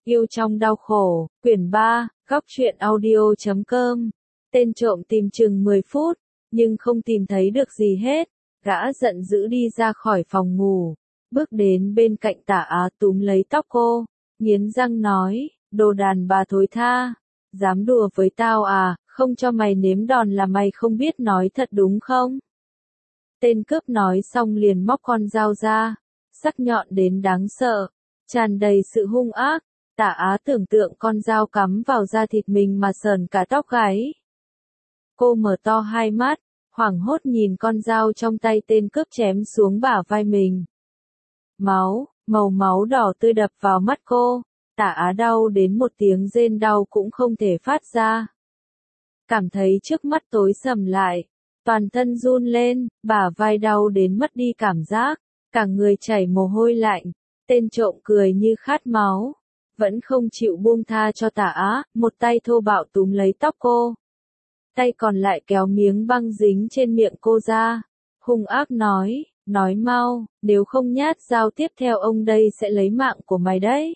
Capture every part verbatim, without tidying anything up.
Yêu trong đau khổ, quyển ba, góc truyện audio chấm com. Tên trộm tìm chừng mười phút, nhưng không tìm thấy được gì hết. Gã giận dữ đi ra khỏi phòng ngủ, bước đến bên cạnh Tả Á túm lấy tóc cô, nghiến răng nói, đồ đàn bà thối tha, dám đùa với tao à, không cho mày nếm đòn là mày không biết nói thật đúng không? Tên cướp nói xong liền móc con dao ra, sắc nhọn đến đáng sợ, tràn đầy sự hung ác. Tả Á tưởng tượng con dao cắm vào da thịt mình mà sờn cả tóc gáy. Cô mở to hai mắt, hoảng hốt nhìn con dao trong tay tên cướp chém xuống bả vai mình. Máu, màu máu đỏ tươi đập vào mắt cô, Tả Á đau đến một tiếng rên đau cũng không thể phát ra. Cảm thấy trước mắt tối sầm lại, toàn thân run lên, bả vai đau đến mất đi cảm giác, cả người chảy mồ hôi lạnh. Tên trộm cười như khát máu, vẫn không chịu buông tha cho Tả Á, một tay thô bạo túm lấy tóc cô. Tay còn lại kéo miếng băng dính trên miệng cô ra, hung ác nói, nói mau, nếu không nhát dao tiếp theo ông đây sẽ lấy mạng của mày đấy.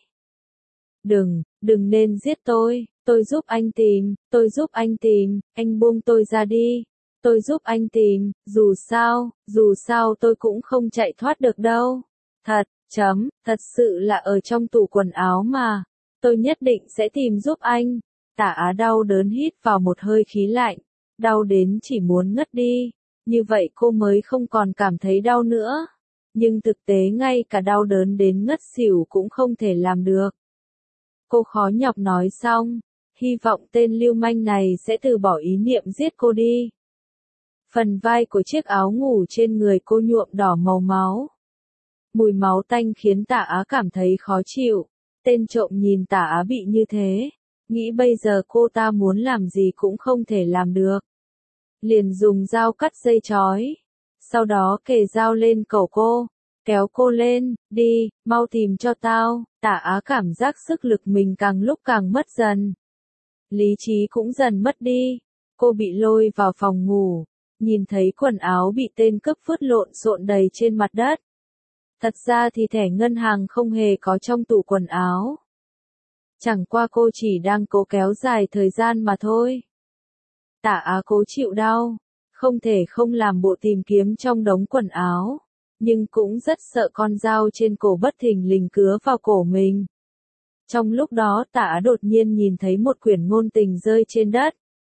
Đừng, đừng nên giết tôi, tôi giúp anh tìm, tôi giúp anh tìm, anh buông tôi ra đi, tôi giúp anh tìm, dù sao, dù sao tôi cũng không chạy thoát được đâu. Thật, chấm, thật sự là ở trong tủ quần áo mà, tôi nhất định sẽ tìm giúp anh. Tả Á đau đớn hít vào một hơi khí lạnh, đau đến chỉ muốn ngất đi, như vậy cô mới không còn cảm thấy đau nữa. Nhưng thực tế ngay cả đau đớn đến ngất xỉu cũng không thể làm được. Cô khó nhọc nói xong, hy vọng tên lưu manh này sẽ từ bỏ ý niệm giết cô đi. Phần vai của chiếc áo ngủ trên người cô nhuộm đỏ màu máu. Mùi máu tanh khiến Tả Á cảm thấy khó chịu. Tên trộm nhìn Tả Á bị như thế, nghĩ bây giờ cô ta muốn làm gì cũng không thể làm được. Liền dùng dao cắt dây chói, sau đó kề dao lên cổ cô, kéo cô lên, đi, mau tìm cho tao. Tả Á cảm giác sức lực mình càng lúc càng mất dần. Lý trí cũng dần mất đi, cô bị lôi vào phòng ngủ, nhìn thấy quần áo bị tên cướp vứt lộn xộn đầy trên mặt đất. Thật ra thì thẻ ngân hàng không hề có trong tủ quần áo. Chẳng qua cô chỉ đang cố kéo dài thời gian mà thôi. Tả Á cố chịu đau, không thể không làm bộ tìm kiếm trong đống quần áo, nhưng cũng rất sợ con dao trên cổ bất thình lình cứa vào cổ mình. Trong lúc đó Tả Á đột nhiên nhìn thấy một quyển ngôn tình rơi trên đất.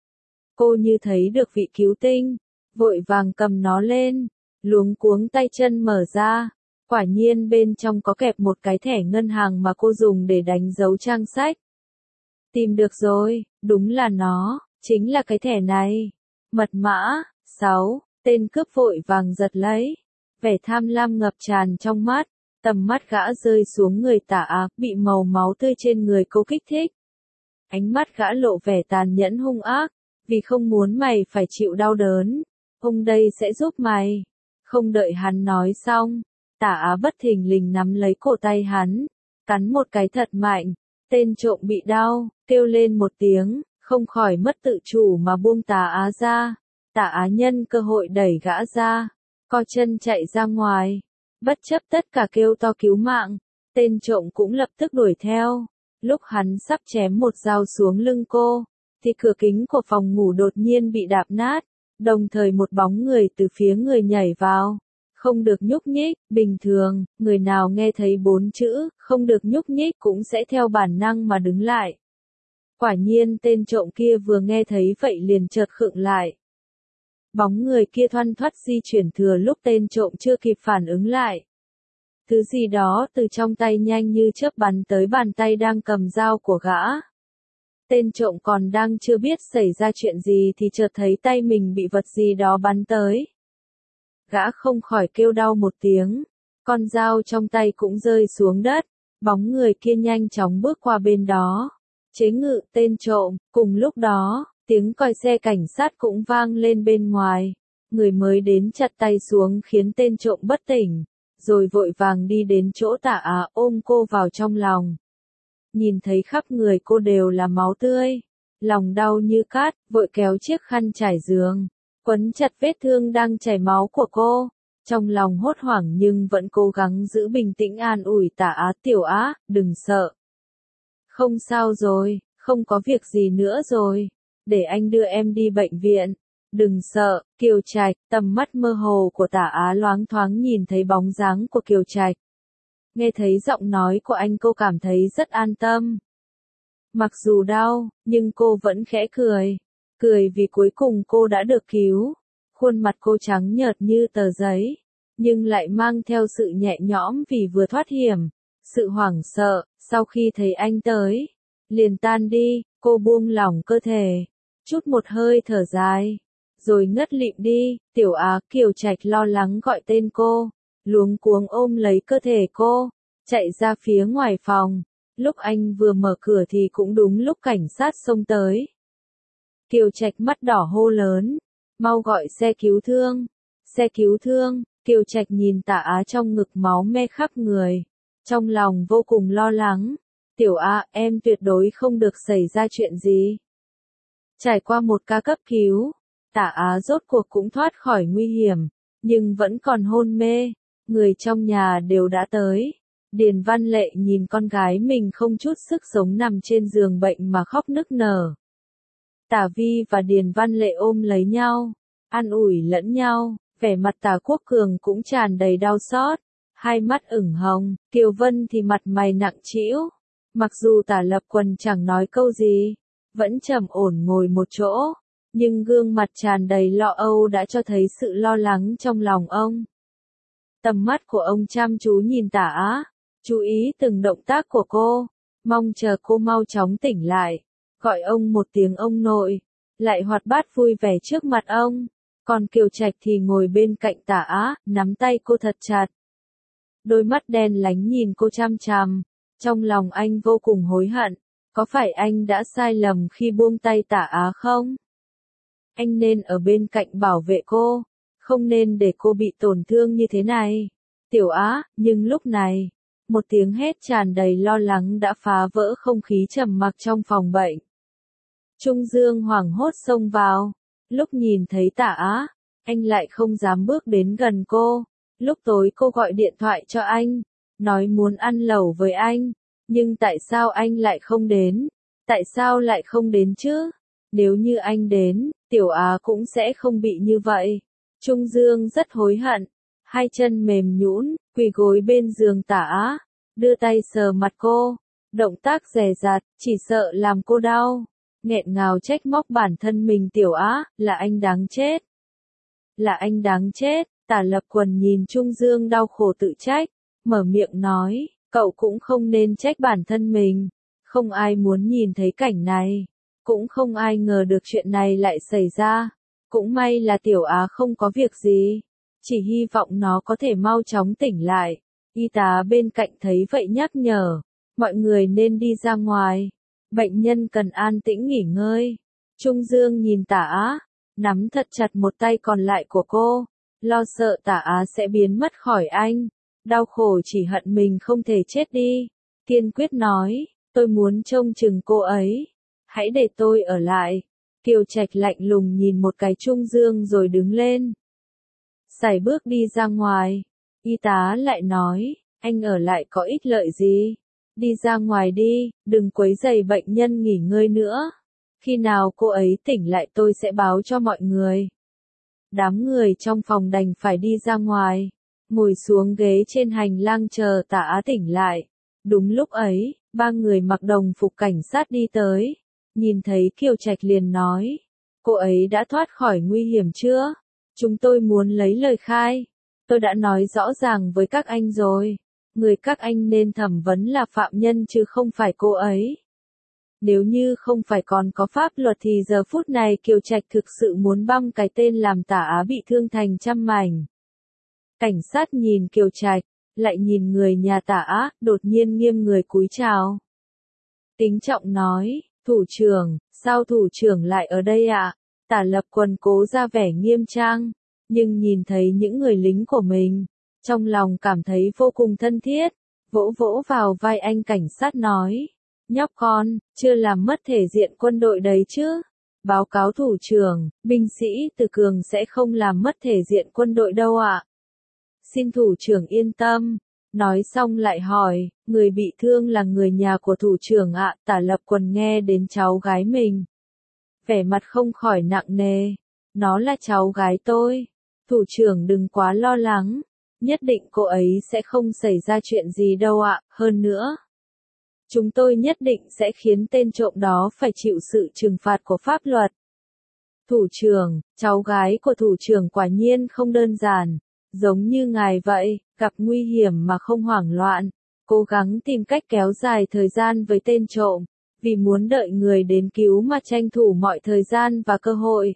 Cô như thấy được vị cứu tinh, vội vàng cầm nó lên, luống cuống tay chân mở ra. Quả nhiên bên trong có kẹp một cái thẻ ngân hàng mà cô dùng để đánh dấu trang sách. Tìm được rồi, đúng là nó, chính là cái thẻ này. Mật mã, sáu, tên cướp vội vàng giật lấy. Vẻ tham lam ngập tràn trong mắt, tầm mắt gã rơi xuống người Tả Á, bị màu máu tươi trên người cô kích thích. Ánh mắt gã lộ vẻ tàn nhẫn hung ác, vì không muốn mày phải chịu đau đớn, ông đây sẽ giúp mày. Không đợi hắn nói xong, Tả Á bất thình lình nắm lấy cổ tay hắn, cắn một cái thật mạnh. Tên trộm bị đau, kêu lên một tiếng, không khỏi mất tự chủ mà buông Tả Á ra. Tả Á nhân cơ hội đẩy gã ra, co chân chạy ra ngoài. Bất chấp tất cả kêu to cứu mạng, tên trộm cũng lập tức đuổi theo. Lúc hắn sắp chém một dao xuống lưng cô, thì cửa kính của phòng ngủ đột nhiên bị đạp nát, đồng thời một bóng người từ phía người nhảy vào. Không được nhúc nhích, bình thường, người nào nghe thấy bốn chữ, không được nhúc nhích cũng sẽ theo bản năng mà đứng lại. Quả nhiên tên trộm kia vừa nghe thấy vậy liền chợt khựng lại. Bóng người kia thoăn thoắt di chuyển thừa lúc tên trộm chưa kịp phản ứng lại. Thứ gì đó từ trong tay nhanh như chớp bắn tới bàn tay đang cầm dao của gã. Tên trộm còn đang chưa biết xảy ra chuyện gì thì chợt thấy tay mình bị vật gì đó bắn tới. Gã không khỏi kêu đau một tiếng, con dao trong tay cũng rơi xuống đất, bóng người kia nhanh chóng bước qua bên đó, chế ngự tên trộm. Cùng lúc đó, tiếng còi xe cảnh sát cũng vang lên bên ngoài, người mới đến chặt tay xuống khiến tên trộm bất tỉnh, rồi vội vàng đi đến chỗ Tả Á ôm cô vào trong lòng. Nhìn thấy khắp người cô đều là máu tươi, lòng đau như cát, vội kéo chiếc khăn trải giường, quấn chặt vết thương đang chảy máu của cô. Trong lòng hốt hoảng nhưng vẫn cố gắng giữ bình tĩnh an ủi Tả Á, tiểu Á, đừng sợ. Không sao rồi, không có việc gì nữa rồi. Để anh đưa em đi bệnh viện. Đừng sợ, Kiều Trạch, tầm mắt mơ hồ của Tả Á loáng thoáng nhìn thấy bóng dáng của Kiều Trạch. Nghe thấy giọng nói của anh cô cảm thấy rất an tâm. Mặc dù đau, nhưng cô vẫn khẽ cười. Cười vì cuối cùng cô đã được cứu. Khuôn mặt cô trắng nhợt như tờ giấy, nhưng lại mang theo sự nhẹ nhõm vì vừa thoát hiểm. Sự hoảng sợ, sau khi thấy anh tới, liền tan đi, cô buông lỏng cơ thể, chút một hơi thở dài, rồi ngất lịm đi. Tiểu Á, Kiều Trạch lo lắng gọi tên cô, luống cuống ôm lấy cơ thể cô, chạy ra phía ngoài phòng. Lúc anh vừa mở cửa thì cũng đúng lúc cảnh sát xông tới. Kiều Trạch mắt đỏ hô lớn, mau gọi xe cứu thương, xe cứu thương. Kiều Trạch nhìn Tả Á trong ngực máu me khắp người, trong lòng vô cùng lo lắng. Tiểu Á, em tuyệt đối không được xảy ra chuyện gì. Trải qua một ca cấp cứu, Tả Á rốt cuộc cũng thoát khỏi nguy hiểm, nhưng vẫn còn hôn mê. Người trong nhà đều đã tới. Điền Văn Lệ nhìn con gái mình không chút sức sống nằm trên giường bệnh mà khóc nức nở. Tả Vi và Điền Văn Lệ ôm lấy nhau, an ủi lẫn nhau, vẻ mặt Tả Quốc Cường cũng tràn đầy đau xót, hai mắt ửng hồng. Kiều Vân thì mặt mày nặng trĩu, mặc dù Tả Lập Quần chẳng nói câu gì, vẫn trầm ổn ngồi một chỗ, nhưng gương mặt tràn đầy lo âu đã cho thấy sự lo lắng trong lòng ông. Tầm mắt của ông chăm chú nhìn Tả Á, chú ý từng động tác của cô, mong chờ cô mau chóng tỉnh lại, gọi ông một tiếng ông nội, lại hoạt bát vui vẻ trước mặt ông. Còn Kiều Trạch thì ngồi bên cạnh Tả Á, nắm tay cô thật chặt. Đôi mắt đen lánh nhìn cô chăm chằm, trong lòng anh vô cùng hối hận, có phải anh đã sai lầm khi buông tay Tả Á không? Anh nên ở bên cạnh bảo vệ cô, không nên để cô bị tổn thương như thế này. Tiểu Á, nhưng lúc này, một tiếng hét tràn đầy lo lắng đã phá vỡ không khí trầm mặc trong phòng bệnh. Trung Dương hoảng hốt xông vào, lúc nhìn thấy Tả Á, anh lại không dám bước đến gần cô. Lúc tối cô gọi điện thoại cho anh, nói muốn ăn lẩu với anh, nhưng tại sao anh lại không đến? Tại sao lại không đến chứ? Nếu như anh đến, Tiểu Á cũng sẽ không bị như vậy. Trung Dương rất hối hận, hai chân mềm nhũn, quỳ gối bên giường Tả Á, đưa tay sờ mặt cô, động tác dè dặt, chỉ sợ làm cô đau. Nghẹn ngào trách móc bản thân mình. Tiểu Á, là anh đáng chết. Là anh đáng chết. Tả Lập Quần nhìn Trung Dương đau khổ tự trách, mở miệng nói, cậu cũng không nên trách bản thân mình. Không ai muốn nhìn thấy cảnh này, cũng không ai ngờ được chuyện này lại xảy ra. Cũng may là Tiểu Á không có việc gì, chỉ hy vọng nó có thể mau chóng tỉnh lại. Y tá bên cạnh thấy vậy nhắc nhở, mọi người nên đi ra ngoài, bệnh nhân cần an tĩnh nghỉ ngơi. Trung Dương nhìn Tả Á, nắm thật chặt một tay còn lại của cô, lo sợ Tả Á sẽ biến mất khỏi anh, đau khổ chỉ hận mình không thể chết đi. Kiên quyết nói, tôi muốn trông chừng cô ấy, hãy để tôi ở lại. Kiều Trạch lạnh lùng nhìn một cái Trung Dương rồi đứng lên, sải bước đi ra ngoài. Y tá lại nói, anh ở lại có ích lợi gì? Đi ra ngoài đi, đừng quấy rầy bệnh nhân nghỉ ngơi nữa. Khi nào cô ấy tỉnh lại tôi sẽ báo cho mọi người. Đám người trong phòng đành phải đi ra ngoài, ngồi xuống ghế trên hành lang chờ Tả Á tỉnh lại. Đúng lúc ấy, ba người mặc đồng phục cảnh sát đi tới, nhìn thấy Kiều Trạch liền nói, cô ấy đã thoát khỏi nguy hiểm chưa? Chúng tôi muốn lấy lời khai. Tôi đã nói rõ ràng với các anh rồi, người các anh nên thẩm vấn là phạm nhân chứ không phải cô ấy. Nếu như không phải còn có pháp luật thì giờ phút này Kiều Trạch thực sự muốn băm cái tên làm Tả Á bị thương thành trăm mảnh. Cảnh sát nhìn Kiều Trạch, lại nhìn người nhà Tả Á, đột nhiên nghiêng người cúi chào. Kính trọng nói, thủ trưởng, sao thủ trưởng lại ở đây ạ? À? Tả Lập Quần cố ra vẻ nghiêm trang, nhưng nhìn thấy những người lính của mình, trong lòng cảm thấy vô cùng thân thiết, vỗ vỗ vào vai anh cảnh sát nói, nhóc con, chưa làm mất thể diện quân đội đấy chứ? Báo cáo thủ trưởng, binh sĩ Từ Cường sẽ không làm mất thể diện quân đội đâu ạ. À? Xin thủ trưởng yên tâm, Nói xong lại hỏi, người bị thương là người nhà của thủ trưởng ạ. Tả Lập Quần nghe đến cháu gái mình, vẻ mặt không khỏi nặng nề. Nó là cháu gái tôi. Thủ trưởng đừng quá lo lắng. Nhất định cô ấy sẽ không xảy ra chuyện gì đâu ạ. Hơn nữa, chúng tôi nhất định sẽ khiến tên trộm đó phải chịu sự trừng phạt của pháp luật. Thủ trưởng, cháu gái của thủ trưởng quả nhiên không đơn giản. Giống như ngài vậy, gặp nguy hiểm mà không hoảng loạn. Cố gắng tìm cách kéo dài thời gian với tên trộm. Vì muốn đợi người đến cứu mà tranh thủ mọi thời gian và cơ hội.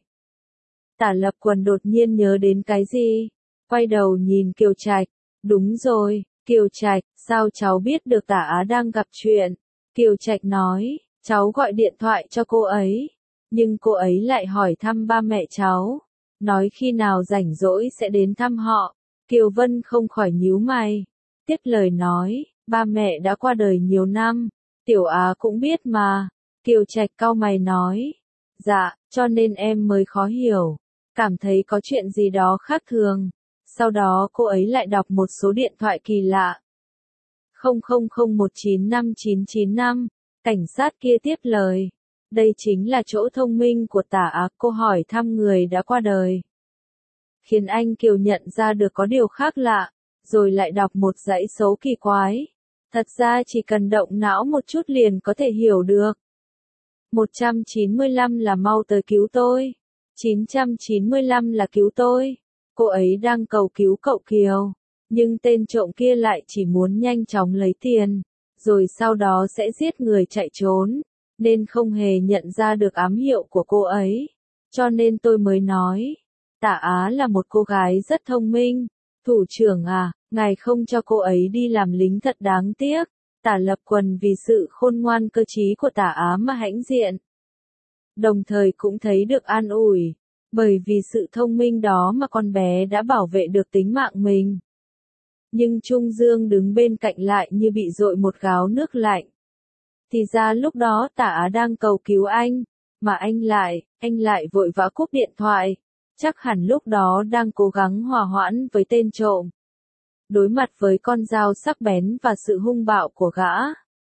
Tả Lập Quần đột nhiên nhớ đến cái gì? Quay đầu nhìn Kiều Trạch. Đúng rồi, Kiều Trạch, sao cháu biết được Tả Á đang gặp chuyện? Kiều Trạch nói, cháu gọi điện thoại cho cô ấy. Nhưng cô ấy lại hỏi thăm ba mẹ cháu. Nói khi nào rảnh rỗi sẽ đến thăm họ. Kiều Vân không khỏi nhíu mày. Tiếp lời nói, ba mẹ đã qua đời nhiều năm. Tiểu Á cũng biết mà. Kiều Trạch cau mày nói. Dạ, cho nên em mới khó hiểu. Cảm thấy có chuyện gì đó khác thường. Sau đó cô ấy lại đọc một số điện thoại kỳ lạ. không không không một chín năm chín chín năm. Cảnh sát kia tiếp lời. Đây chính là chỗ thông minh của Tả Á. Cô hỏi thăm người đã qua đời. Khiến anh Kiều nhận ra được có điều khác lạ. Rồi lại đọc một dãy số kỳ quái. Thật ra chỉ cần động não một chút liền có thể hiểu được. một trăm chín mươi lăm là mau tới cứu tôi. chín trăm chín mươi lăm là cứu tôi. Cô ấy đang cầu cứu cậu Kiều. Nhưng tên trộm kia lại chỉ muốn nhanh chóng lấy tiền. Rồi sau đó sẽ giết người chạy trốn. Nên không hề nhận ra được ám hiệu của cô ấy. Cho nên tôi mới nói. Tả Á là một cô gái rất thông minh. Thủ trưởng à, ngài không cho cô ấy đi làm lính thật đáng tiếc. Tả Lập Quần vì sự khôn ngoan cơ trí của Tả Á mà hãnh diện. Đồng thời cũng thấy được an ủi. Bởi vì sự thông minh đó mà con bé đã bảo vệ được tính mạng mình. Nhưng Trung Dương đứng bên cạnh lại như bị dội một gáo nước lạnh. Thì ra lúc đó Tả Á đang cầu cứu anh. Mà anh lại, anh lại vội vã cúp điện thoại. Chắc hẳn lúc đó đang cố gắng hòa hoãn với tên trộm. Đối mặt với con dao sắc bén và sự hung bạo của gã.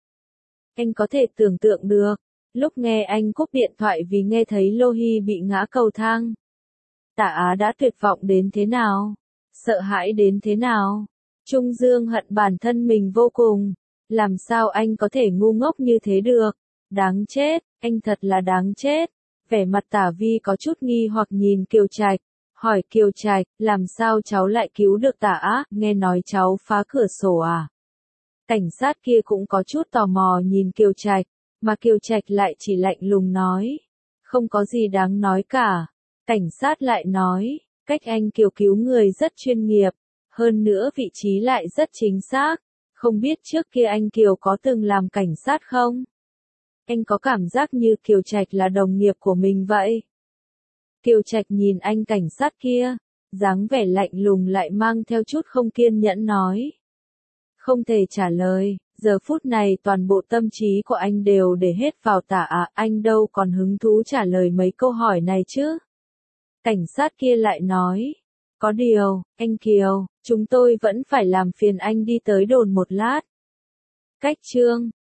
Anh có thể tưởng tượng được. Lúc nghe anh cúp điện thoại vì nghe thấy Lô Hy bị ngã cầu thang. Tả Á đã tuyệt vọng đến thế nào? Sợ hãi đến thế nào? Trung Dương hận bản thân mình vô cùng. Làm sao anh có thể ngu ngốc như thế được? Đáng chết, anh thật là đáng chết. Vẻ mặt Tả Vi có chút nghi hoặc nhìn Kiều Trạch. Hỏi Kiều Trạch, làm sao cháu lại cứu được Tả Á? Nghe nói cháu phá cửa sổ à? Cảnh sát kia cũng có chút tò mò nhìn Kiều Trạch. Mà Kiều Trạch lại chỉ lạnh lùng nói. Không có gì đáng nói cả. Cảnh sát lại nói, cách anh Kiều cứu người rất chuyên nghiệp. Hơn nữa vị trí lại rất chính xác. Không biết trước kia anh Kiều có từng làm cảnh sát không? Anh có cảm giác như Kiều Trạch là đồng nghiệp của mình vậy. Kiều Trạch nhìn anh cảnh sát kia, dáng vẻ lạnh lùng lại mang theo chút không kiên nhẫn nói. Không thể trả lời, giờ phút này toàn bộ tâm trí của anh đều để hết vào Tả Á, anh đâu còn hứng thú trả lời mấy câu hỏi này chứ. Cảnh sát kia lại nói, có điều, anh Kiều, chúng tôi vẫn phải làm phiền anh đi tới đồn một lát. Cách chương